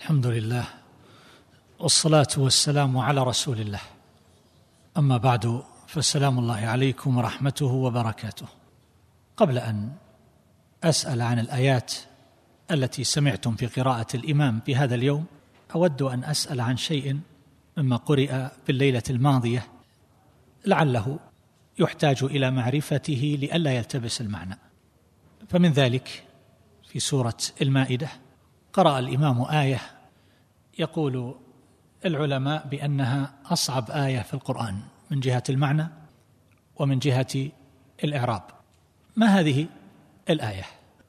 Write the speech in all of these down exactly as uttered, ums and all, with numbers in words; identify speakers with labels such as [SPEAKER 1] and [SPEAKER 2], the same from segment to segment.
[SPEAKER 1] الحمد لله والصلاة والسلام على رسول الله، أما بعد، فالسلام الله عليكم ورحمته وبركاته. قبل أن أسأل عن الآيات التي سمعتم في قراءة الإمام في هذا اليوم، أود أن أسأل عن شيء مما قرئ في الليلة الماضية لعله يحتاج إلى معرفته لئلا يلتبس المعنى. فمن ذلك في سورة المائدة قرأ الإمام آية يقول العلماء بأنها أصعب آية في القرآن من جهة المعنى ومن جهة الإعراب. ما هذه الآية؟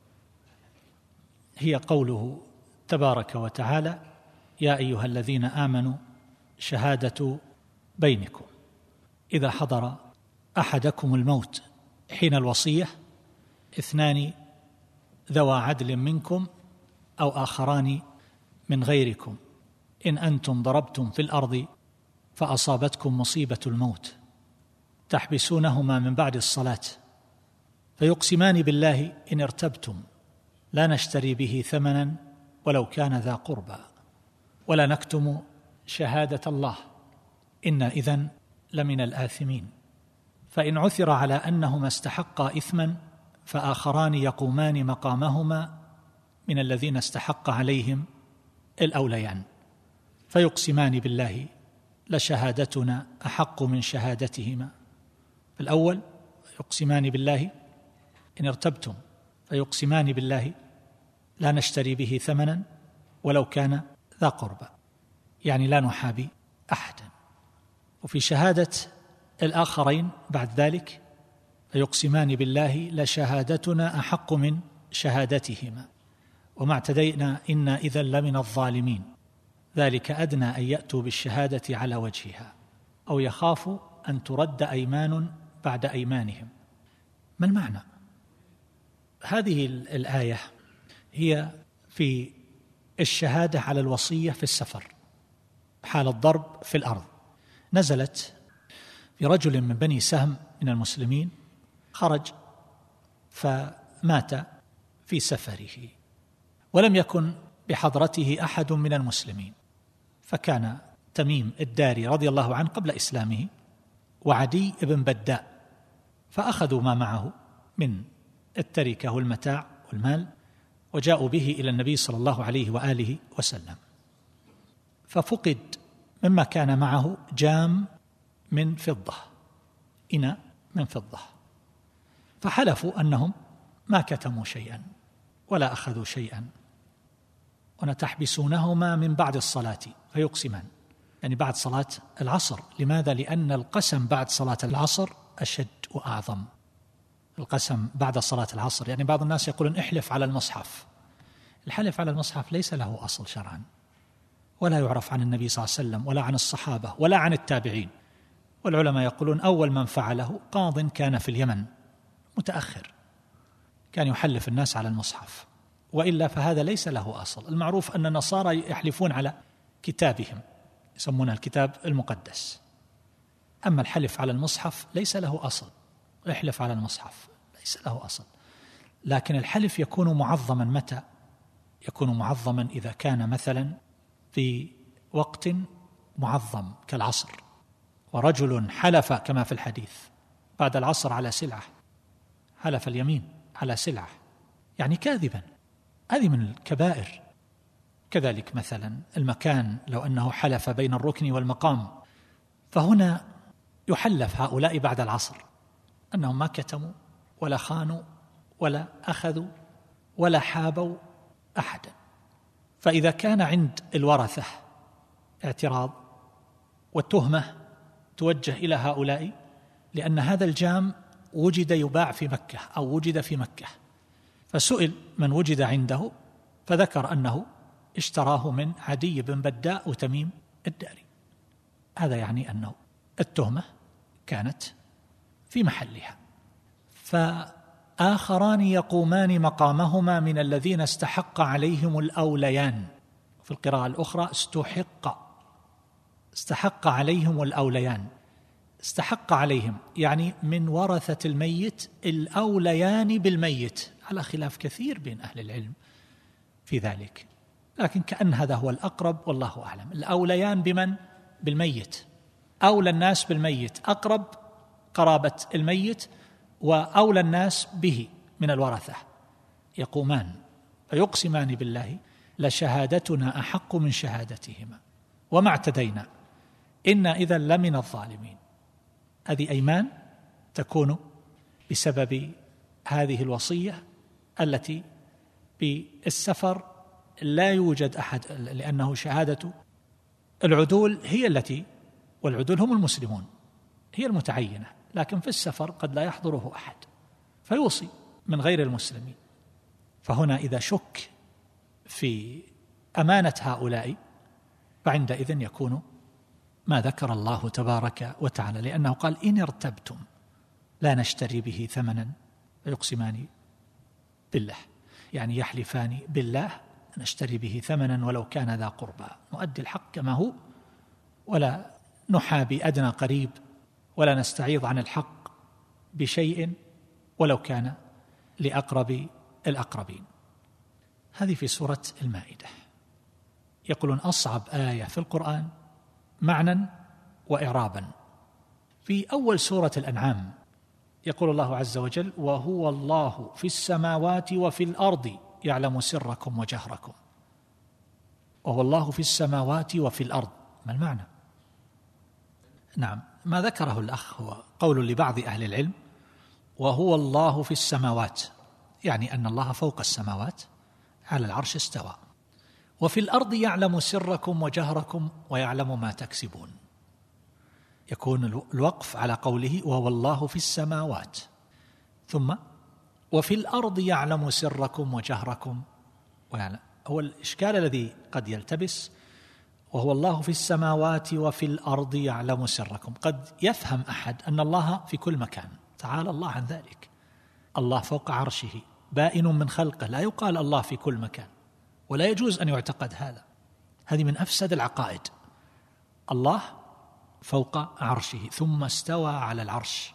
[SPEAKER 1] هي قوله تبارك وتعالى: يا أيها الذين آمنوا شهادة بينكم إذا حضر أحدكم الموت حين الوصية اثنان ذوى عدل منكم أو آخران من غيركم إن أنتم ضربتم في الأرض فأصابتكم مصيبة الموت تحبسونهما من بعد الصلاة فيقسمان بالله إن ارتبتم لا نشتري به ثمنا ولو كان ذا قربى ولا نكتم شهادة الله إنا إذن لمن الآثمين فإن عثر على أنهما استحقا إثما فآخران يقومان مقامهما من الذين استحق عليهم الأوليان فيقسمان بالله لشهادتنا أحق من شهادتهما. الأول يقسمان بالله إن ارتبتم فيقسمان بالله لا نشتري به ثمنا ولو كان ذا قربى، يعني لا نحابي أحدا. وفي شهادة الآخرين بعد ذلك فيقسمان بالله لشهادتنا أحق من شهادتهما وما اعتدينا إنا إذا لمن الظالمين ذلك أدنى أن يأتوا بالشهادة على وجهها أو يخافوا أن ترد أيمان بعد أيمانهم. ما المعنى؟ هذه الآية هي في الشهادة على الوصية في السفر حال الضرب في الأرض. نزلت في رجل من بني سهم من المسلمين خرج فمات في سفره ولم يكن بحضرته أحد من المسلمين، فكان تميم الداري رضي الله عنه قبل إسلامه وعدي بن بداء، فأخذوا ما معه من التركة والمتاع والمال وجاءوا به إلى النبي صلى الله عليه وآله وسلم، ففقد مما كان معه جام من فضة، إناء من فضة، فحلفوا أنهم ما كتموا شيئا ولا أخذوا شيئا ونتحبسونهما من بعد الصلاة فيقسمان، يعني بعد صلاة العصر. لماذا؟ لأن القسم بعد صلاة العصر أشد وأعظم. القسم بعد صلاة العصر، يعني بعض الناس يقولون احلف على المصحف. الحلف على المصحف ليس له أصل شرعا ولا يعرف عن النبي صلى الله عليه وسلم ولا عن الصحابة ولا عن التابعين، والعلماء يقولون أول من فعله قاض كان في اليمن متأخر كان يحلف الناس على المصحف، وإلا فهذا ليس له أصل. المعروف أن النصارى يحلفون على كتابهم يسمونه الكتاب المقدس، أما الحلف على المصحف ليس له أصل. احلف على المصحف ليس له أصل، لكن الحلف يكون معظما. متى يكون معظما؟ إذا كان مثلا في وقت معظم كالعصر، ورجل حلف كما في الحديث بعد العصر على سلعة، حلف اليمين على سلعة يعني كاذبا، هذه من الكبائر. كذلك مثلا المكان، لو أنه حلف بين الركن والمقام، فهنا يحلف هؤلاء بعد العصر أنهم ما كتموا ولا خانوا ولا أخذوا ولا حابوا أحدا. فإذا كان عند الورثة اعتراض والتهمة توجه إلى هؤلاء لأن هذا الجام وجد يباع في مكة أو وجد في مكة، فسئل من وجد عنده فذكر أنه اشتراه من عدي بن بداء وتميم الداري، هذا يعني أنه التهمة كانت في محلها. فآخران يقومان مقامهما من الذين استحق عليهم الأوليان، في القراءة الأخرى استحق استحق عليهم الأوليان. استحق عليهم يعني من ورثة الميت الأوليان بالميت، على خلاف كثير بين أهل العلم في ذلك. لكن كأن هذا هو الأقرب والله أعلم. الأوليان بمن؟ بالميت، أولى الناس بالميت، أقرب قرابة الميت وأولى الناس به من الورثة، يقومان فيقسمان بالله لشهادتنا أحق من شهادتهما وما اعتدينا إنا إذا لمن الظالمين. هذه أيمان تكون بسبب هذه الوصية التي بالسفر لا يوجد أحد، لأنه شهادة العدول هي التي، والعدول هم المسلمون، هي المتعينة، لكن في السفر قد لا يحضره أحد فيوصي من غير المسلمين. فهنا إذا شك في أمانة هؤلاء فعندئذ يكون ما ذكر الله تبارك وتعالى، لأنه قال إن ارتبتم لا نشتري به ثمنا، فيقسمان بالله، يعني يحلفان بالله نشتري به ثمنا ولو كان ذا قربى، نؤدي الحق كما هو ولا نحابي أدنى قريب ولا نستعيض عن الحق بشيء ولو كان لأقرب الأقربين. هذه في سورة المائدة. يقولون أصعب آية في القرآن معنى وإعرابا في أول سورة الأنعام، يقول الله عز وجل وهو الله في السماوات وفي الأرض يعلم سركم وجهركم. وهو الله في السماوات وفي الأرض، ما المعنى؟ نعم، ما ذكره الأخ هو قول لبعض أهل العلم وهو الله في السماوات، يعني أن الله فوق السماوات على العرش استوى، وفي الأرض يعلم سركم وجهركم ويعلم ما تكسبون. يكون الوقف على قوله وهو الله في السماوات، ثم وفي الأرض يعلم سركم وجهركم ويعلم. هو الإشكال الذي قد يلتبس وهو الله في السماوات وفي الأرض يعلم سركم، قد يفهم أحد أن الله في كل مكان، تعالى الله عن ذلك، الله فوق عرشه بائن من خلقه، لا يقال الله في كل مكان ولا يجوز أن يعتقد هذا، هذه من أفسد العقائد. الله فوق عرشه ثم استوى على العرش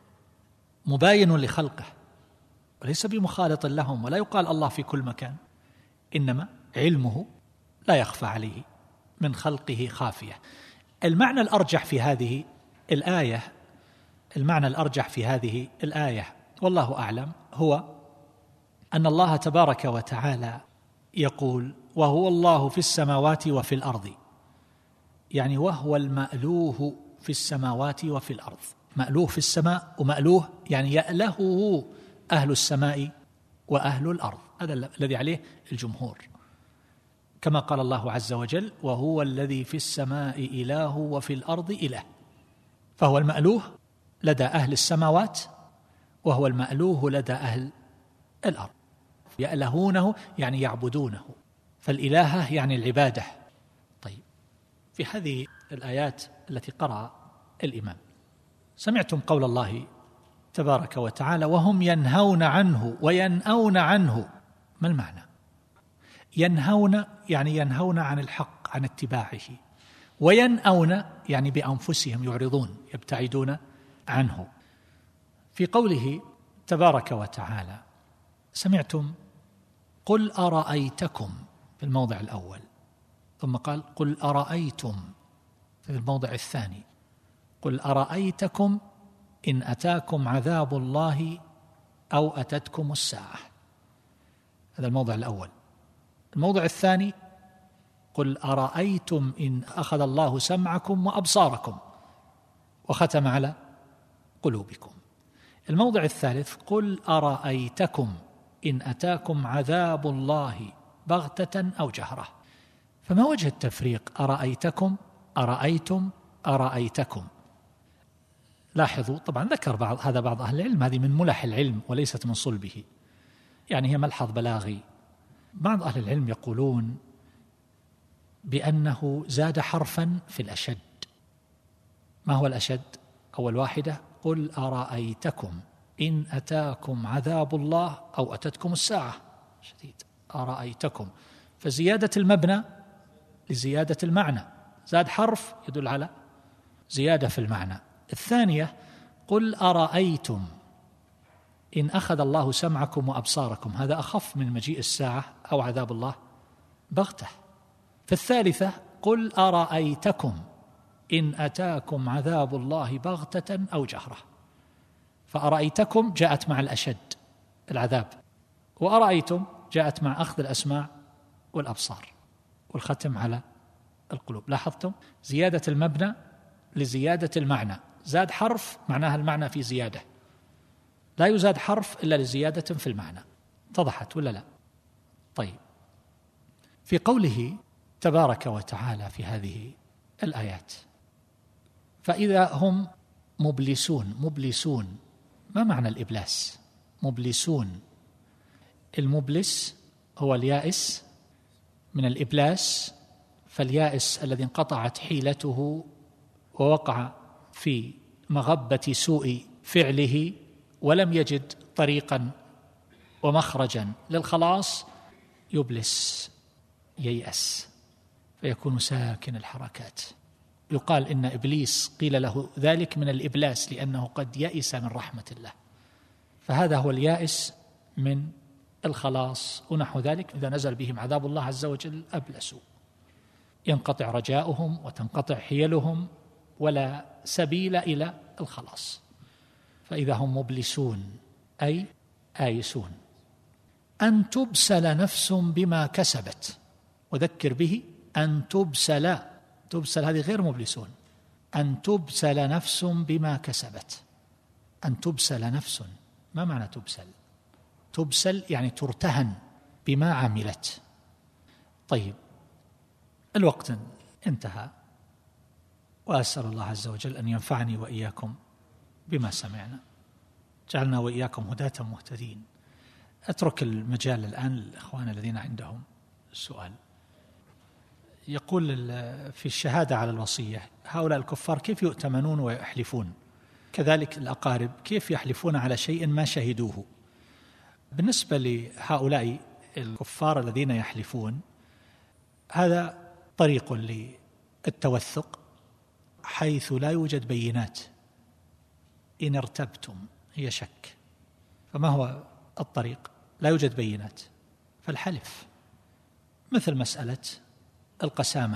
[SPEAKER 1] مباين لخلقه وليس بمخالط لهم، ولا يقال الله في كل مكان، إنما علمه لا يخفى عليه من خلقه خافية. المعنى الأرجح في هذه الآية المعنى الأرجح في هذه الآية والله أعلم هو أن الله تبارك وتعالى يقول وهو الله في السماوات وفي الأرض، يعني وهو المألوه في السماوات وفي الأرض، مألوه في السماء ومألوه يعني يألهه أهل السماء وأهل الأرض، هذا الذي عليه الجمهور، كما قال الله عز وجل وهو الذي في السماء إله وفي الأرض إله، فهو المألوه لدى أهل السماوات وهو المألوه لدى أهل الأرض، يألهونه يعني يعبدونه، فالإلهة يعني العبادة. طيب، في هذه الآيات التي قرأ الإمام سمعتم قول الله تبارك وتعالى وهم ينهون عنه وينأون عنه، ما المعنى؟ ينهون يعني ينهون عن الحق، عن اتباعه، وينأون يعني بأنفسهم يعرضون يبتعدون عنه. في قوله تبارك وتعالى سمعتم قل أرأيتكم في الموضع الأول، ثم قال قل أرأيتم في الموضع الثاني، قل أرأيتكم إن أتاكم عذاب الله أو أتتكم الساعة، هذا الموضع الأول. الموضع الثاني قل أرأيتم إن أخذ الله سمعكم وأبصاركم وختم على قلوبكم. الموضع الثالث قل أرأيتكم إن أتاكم عذاب الله بغتة أو جهرة. فما وجه التفريق أرأيتكم أرأيتم أرأيتكم؟ لاحظوا طبعا ذكر بعض هذا بعض أهل العلم، هذه من ملح العلم وليست من صلبه، يعني هي ملحظ بلاغي. بعض أهل العلم يقولون بأنه زاد حرفا في الأشد. ما هو الأشد؟ أول واحدة قل أرأيتكم إن أتاكم عذاب الله أو أتتكم الساعة، شديد أرأيتكم، فزيادة المبنى لزيادة المعنى، زاد حرف يدل على زيادة في المعنى. الثانية قل أرأيتم إن أخذ الله سمعكم وأبصاركم، هذا أخف من مجيء الساعة أو عذاب الله بغتة. في الثالثة قل أرأيتكم إن أتاكم عذاب الله بغتة أو جهرة. فأرأيتكم جاءت مع الأشد العذاب، وأرأيتم جاءت مع أخذ الأسماع والأبصار والختم على القلوب. لاحظتم زيادة المبنى لزيادة المعنى، زاد حرف معناها المعنى في زيادة، لا يزاد حرف إلا لزيادة في المعنى. اتضحت ولا لا؟ طيب، في قوله تبارك وتعالى في هذه الآيات فإذا هم مبلسون. مبلسون ما معنى الإبلاس؟ مبلسون، المبلس هو اليائس من الإبلاس، فاليائس الذي انقطعت حيلته ووقع في مغبة سوء فعله ولم يجد طريقا ومخرجا للخلاص يبلس، ييأس، فيكون ساكن الحركات. يقال إن إبليس قيل له ذلك من الإبلاس لأنه قد يئس من رحمة الله، فهذا هو اليائس من الخلاص ونحو ذلك. إذا نزل بهم عذاب الله عز وجل أبلسوا، ينقطع رجاؤهم وتنقطع حيلهم ولا سبيل إلى الخلاص. فإذا هم مبلسون أي آيسون. أن تبسل نفس بما كسبت، وذكر به أن تبسل، تبسل هذه غير مبلسون، أن تبسل نفس بما كسبت. أن تبسل نفس، ما معنى تبسل؟ تبسل يعني ترتهن بما عملت. طيب، الوقت انتهى، وأسأل الله عز وجل أن ينفعني وإياكم بما سمعنا، جعلنا وإياكم هداة مهتدين. أترك المجال الآن للإخوان الذين عندهم السؤال. يقول في الشهادة على الوصية هؤلاء الكفار كيف يؤتمنون ويحلفون؟ كذلك الأقارب كيف يحلفون على شيء ما شهدوه؟ بالنسبة لهؤلاء الكفار الذين يحلفون، هذا طريق للتوثق حيث لا يوجد بينات. إن ارتبتم هي شك، فما هو الطريق؟ لا يوجد بينات، فالحلف. مثل مسألة القسامة،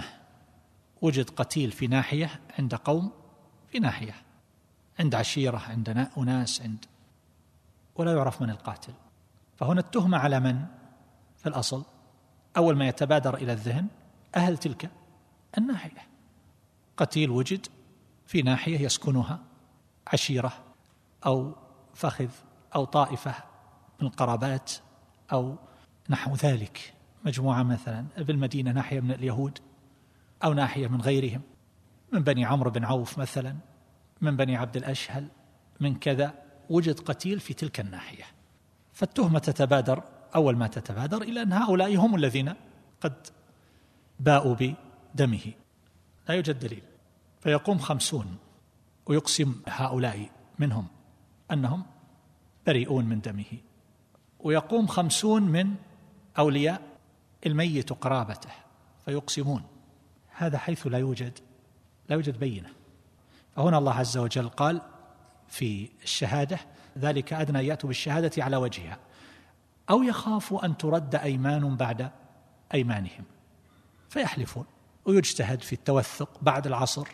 [SPEAKER 1] وجد قتيل في ناحية عند قوم في ناحية، عند عشيرة، عند أناس، عند ولا يعرف من القاتل، فهنا التهمة على من؟ في الأصل أول ما يتبادر إلى الذهن أهل تلك الناحية. قتيل وجد في ناحية يسكنها عشيرة أو فخذ أو طائفة من القرابات أو نحو ذلك، مجموعة مثلا بالمدينة ناحية من اليهود أو ناحية من غيرهم، من بني عمرو بن عوف مثلا، من بني عبد الأشهل، من كذا، وجد قتيل في تلك الناحية، فالتهمة تتبادر أول ما تتبادر إلى أن هؤلاء هم الذين قد باءوا بدمه، لا يوجد دليل، فيقوم خمسون ويقسم هؤلاء منهم أنهم بريئون من دمه، ويقوم خمسون من أولياء الميت قرابته فيقسمون. هذا حيث لا يوجد لا يوجد بينة. فهنا الله عز وجل قال في الشهادة ذلك أدنى أن يأتوا بالشهادة على وجهها أو يخافوا أن ترد أيمان بعد أيمانهم، فيحلفون ويجتهد في التوثق بعد العصر،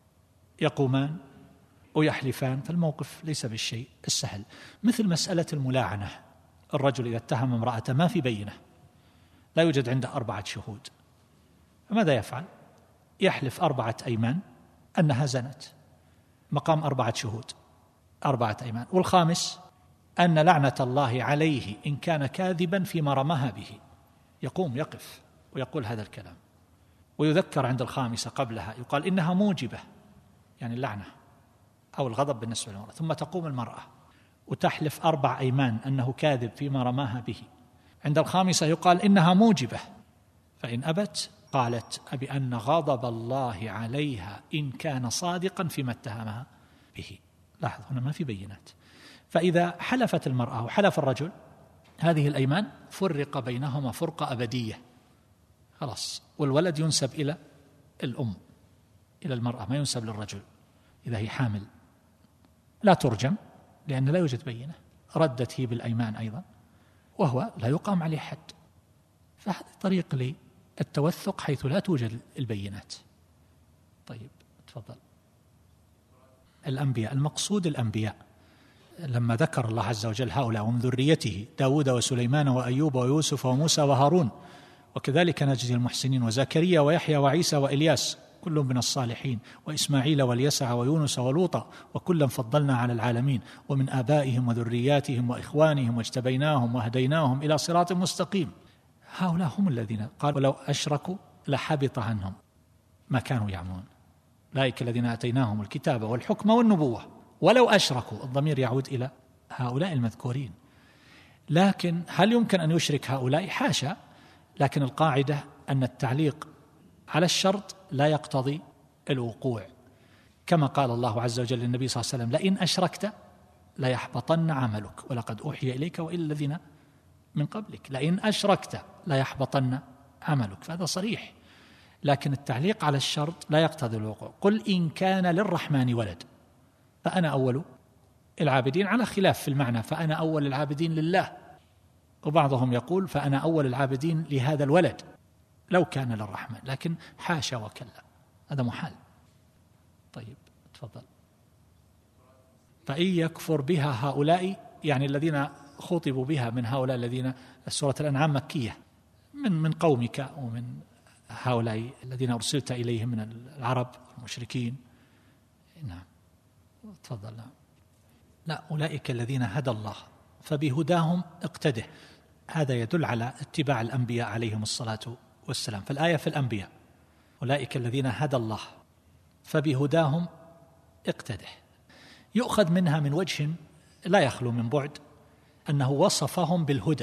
[SPEAKER 1] يقومان ويحلفان، فالموقف ليس بالشيء السهل. مثل مسألة الملاعنة، الرجل إذا اتهم امرأته ما في بينة، لا يوجد عنده أربعة شهود، فماذا يفعل؟ يحلف أربعة أيمان أنها زنت، مقام أربعة شهود، أربعة أيمان، والخامس أن لعنة الله عليه إن كان كاذبا فيما رماها به. يقوم يقف ويقول هذا الكلام، ويذكر عند الخامسة قبلها يقال إنها موجبة، يعني اللعنة أو الغضب بالنسبة للمرأة، ثم تقوم المرأة وتحلف أربع أيمان أنه كاذب فيما رماها به. عند الخامسة يقال إنها موجبة، فإن أبت قالت بأن غضب الله عليها إن كان صادقا فيما اتهمها به. لاحظ هنا ما في بينات. فإذا حلفت المرأة وحلف الرجل هذه الأيمان فرق بينهما فرقة أبدية، خلاص، والولد ينسب إلى الأم، إلى المرأة، ما ينسب للرجل إذا هي حامل، لا ترجم لأن لا يوجد بينة، ردت هي بالأيمان أيضا وهو لا يقام عليه حد. فهذا طريق التوثق حيث لا توجد البينات. طيب تفضل. الأنبياء، المقصود الأنبياء، لما ذكر الله عز وجل هؤلاء ومن ذريته داود وسليمان وأيوب ويوسف وموسى وهارون وكذلك نجزي المحسنين وزكريا ويحيى وعيسى وإلياس كل من الصالحين وإسماعيل واليسع ويونس ولوطا وكلا فضلنا على العالمين ومن آبائهم وذرياتهم وإخوانهم واجتبيناهم وهديناهم إلى صراط مستقيم. هؤلاء هم الذين قال ولو أشركوا لحبط عنهم ما كانوا يعملون. أولئك الذين آتيناهم الكتاب والحكم والنبوة ولو أشركوا، الضمير يعود إلى هؤلاء المذكورين. لكن هل يمكن أن يشرك هؤلاء؟ حاشا. لكن القاعدة أن التعليق على الشرط لا يقتضي الوقوع، كما قال الله عز وجل للنبي صلى الله عليه وسلم لئن أشركت ليحبطن عملك ولقد أوحي إليك وإلى الذين من قبلك لئن أشركت ليحبطن عملك، فهذا صريح. لكن التعليق على الشرط لا يقتضي الوقوع. قل إن كان للرحمن ولد فأنا أول العابدين، على خلاف في المعنى، فأنا أول العابدين لله، وبعضهم يقول فأنا أول العابدين لهذا الولد لو كان للرحمن، لكن حاشا وكلا، هذا محال. طيب تفضل. فإن يكفر بها هؤلاء، يعني الذين خطبوا بها من هؤلاء الذين، سورة الأنعام مكية، من من قومك ومن هؤلاء الذين أرسلت إليهم من العرب المشركين. نعم تفضل. نعم. لا، أولئك الذين هدى الله فبهداهم اقتده. هذا يدل على اتباع الأنبياء عليهم الصلاة والسلام. فالآية في الأنبياء أولئك الذين هدى الله فبهداهم اقتده، يؤخذ منها من وجه لا يخلو من بعد أنه وصفهم بالهدى،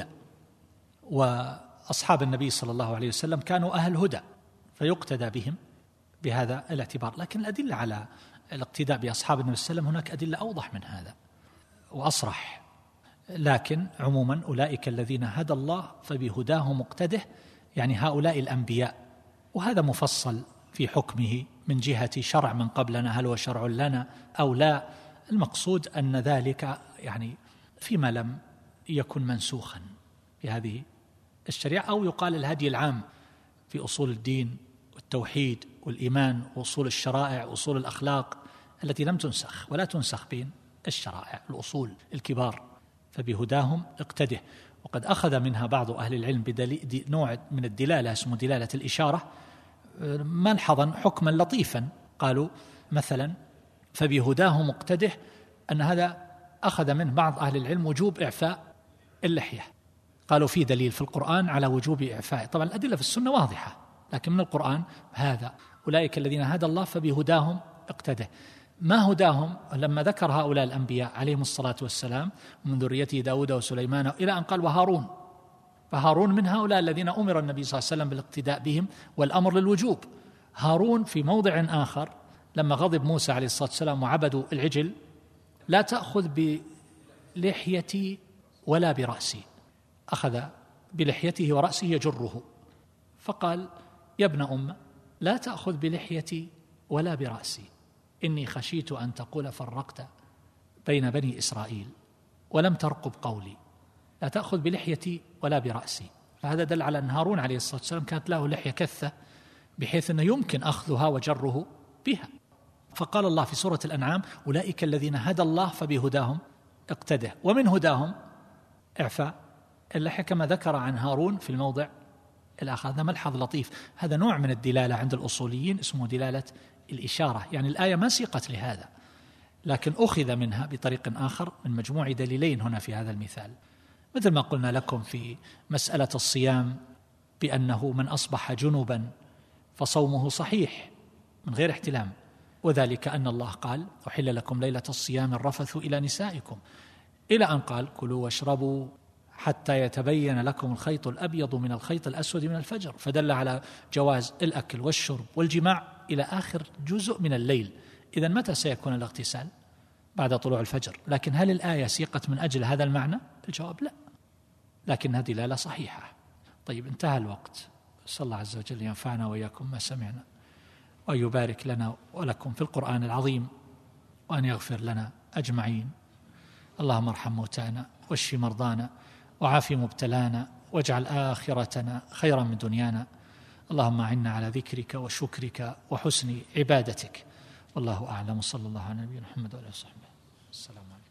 [SPEAKER 1] وأصحاب النبي صلى الله عليه وسلم كانوا أهل هدى فيقتدى بهم بهذا الاعتبار. لكن الأدلة على الاقتداء بأصحاب النبي صلى الله عليه وسلم هناك أدلة أوضح من هذا وأصرح. لكن عموما أولئك الذين هدى الله فبهداه مقتده، يعني هؤلاء الأنبياء، وهذا مفصل في حكمه من جهة شرع من قبلنا، هل هو شرع لنا أو لا. المقصود أن ذلك يعني فيما لم يكن منسوخا في هذه الشريعة، أو يقال الهدي العام في أصول الدين والتوحيد والإيمان وأصول الشرائع وأصول الأخلاق التي لم تنسخ ولا تنسخ بين الشرائع، الأصول الكبار. فبهداهم اقتده. وقد أخذ منها بعض أهل العلم بنوع من الدلالة اسمه دلالة الإشارة ملحظا حكما لطيفا. قالوا مثلا فبهداه مقتده، أن هذا أخذ منه بعض أهل العلم وجوب إعفاء اللحية. قالوا في دليل في القرآن على وجوب إعفاء. طبعا الأدلة في السنة واضحة، لكن من القرآن هذا أولئك الذين هدى الله فبهداهم اقتده. ما هداهم؟ لما ذكر هؤلاء الأنبياء عليهم الصلاة والسلام من ذريته داود وسليمان إلى أن قال وهارون، فهارون من هؤلاء الذين أمر النبي صلى الله عليه وسلم بالاقتداء بهم والأمر للوجوب. هارون في موضع آخر لما غضب موسى عليه الصلاة والسلام وعبدوا العجل، لا تأخذ بلحيتي ولا برأسي، أخذ بلحيته ورأسه يجره، فقال يا ابن أم لا تأخذ بلحيتي ولا برأسي، إني خشيت أن تقول فرقت بين بني إسرائيل ولم ترقب قولي، لا تأخذ بلحيتي ولا برأسي. فهذا دل على أن هارون عليه الصلاة والسلام كانت له لحية كثة بحيث أنه يمكن أخذها وجره بها. فقال الله في سورة الأنعام أولئك الذين هدى الله فبهداهم اقتده، ومن هداهم إعفاء اللحية كما ذكر عن هارون في الموضع الآخر. هذا ملحظ لطيف، هذا نوع من الدلالة عند الأصوليين اسمه دلالة الإشارة، يعني الآية ما سيقت لهذا لكن أخذ منها بطريق آخر من مجموع دليلين هنا في هذا المثال. مثل ما قلنا لكم في مسألة الصيام بأنه من أصبح جنبا فصومه صحيح من غير احتلام، وذلك أن الله قال أحل لكم ليلة الصيام الرفث إلى نسائكم، إلى أن قال كلوا واشربوا حتى يتبين لكم الخيط الأبيض من الخيط الأسود من الفجر، فدل على جواز الأكل والشرب والجماع إلى آخر جزء من الليل. إذن متى سيكون الاغتسال؟ بعد طلوع الفجر. لكن هل الآية سيقت من أجل هذا المعنى؟ الجواب لا، لكنها دلالة صحيحة. طيب انتهى الوقت، صلى الله عز وجل ينفعنا وإياكم ما سمعنا، وأن يبارك لنا ولكم في القرآن العظيم، وأن يغفر لنا أجمعين. اللهم ارحم موتانا واشف مرضانا وعاف مبتلانا واجعل آخرتنا خيرا من دنيانا. اللهم أعنا على ذكرك وشكرك وحسن عبادتك. والله أعلم، صلى الله على نبينا محمد وعلى آله وصحبه. السلام عليكم.